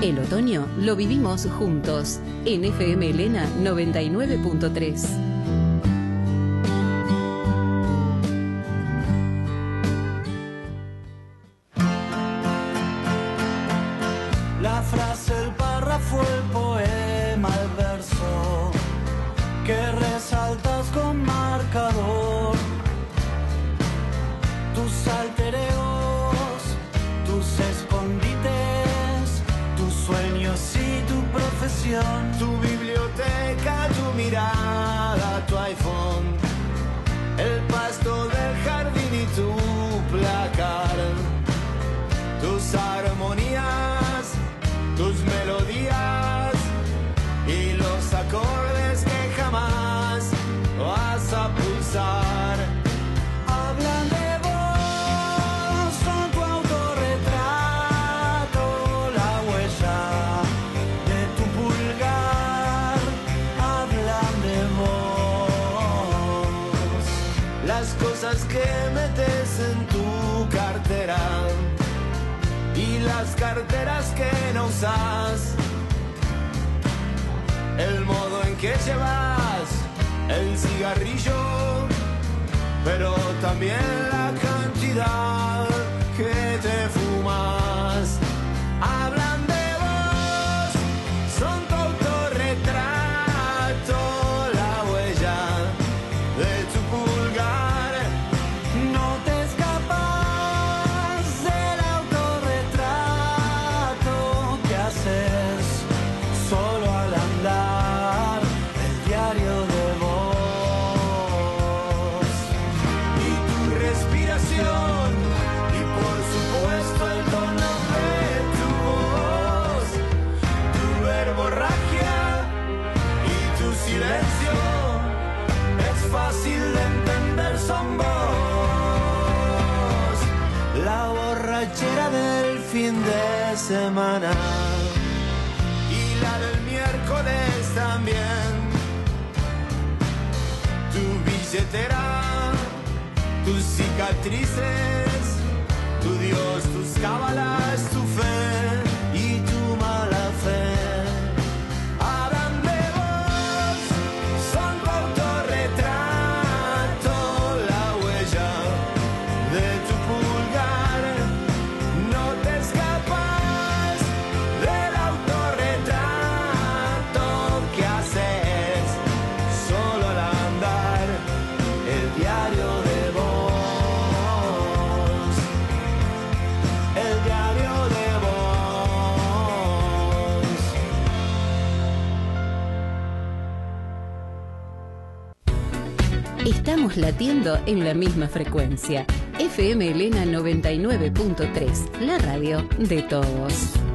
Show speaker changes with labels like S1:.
S1: El otoño lo vivimos juntos en FM Elena 99.3.
S2: La frase, el párrafo, el poema, el verso que resaltas con marcador. Tus alter egos, tus escondites, tus sueños y tu profesión. Tu biblioteca, tu mirada, tu iPhone, el pasto del jardín y tu placar. Tus armonías, tus melodías y los acordes que jamás vas a pulsar. Hablan de vos, son tu autorretrato, la huella de tu pulgar. Hablan de vos, las cosas que metes en tu cartera y las carteras que no usas, el modo en que llevas el cigarrillo, pero también la cantidad que te fumas. Hablan de vos, son tu autorretrato, la huella de tu pulgar. No te escapas del autorretrato que haces solo al andar, el diario de vos y tu respiración y por supuesto el tono de tu voz, tu verborragia y tu silencio. Es fácil de entender, son vos, la borrachera del fin de semana y la del miércoles también. Tu billetera, tus cicatrices, tu Dios, tus cábalas, tu fe y tu mala fe. Hablan de vos, son tu autorretrato, la huella de tu pulgar. No te escapas del autorretrato que haces solo al andar, el diario de vos, el diario de vos.
S1: Estamos latiendo en la misma frecuencia. FM Elena 99.3, la radio de todos.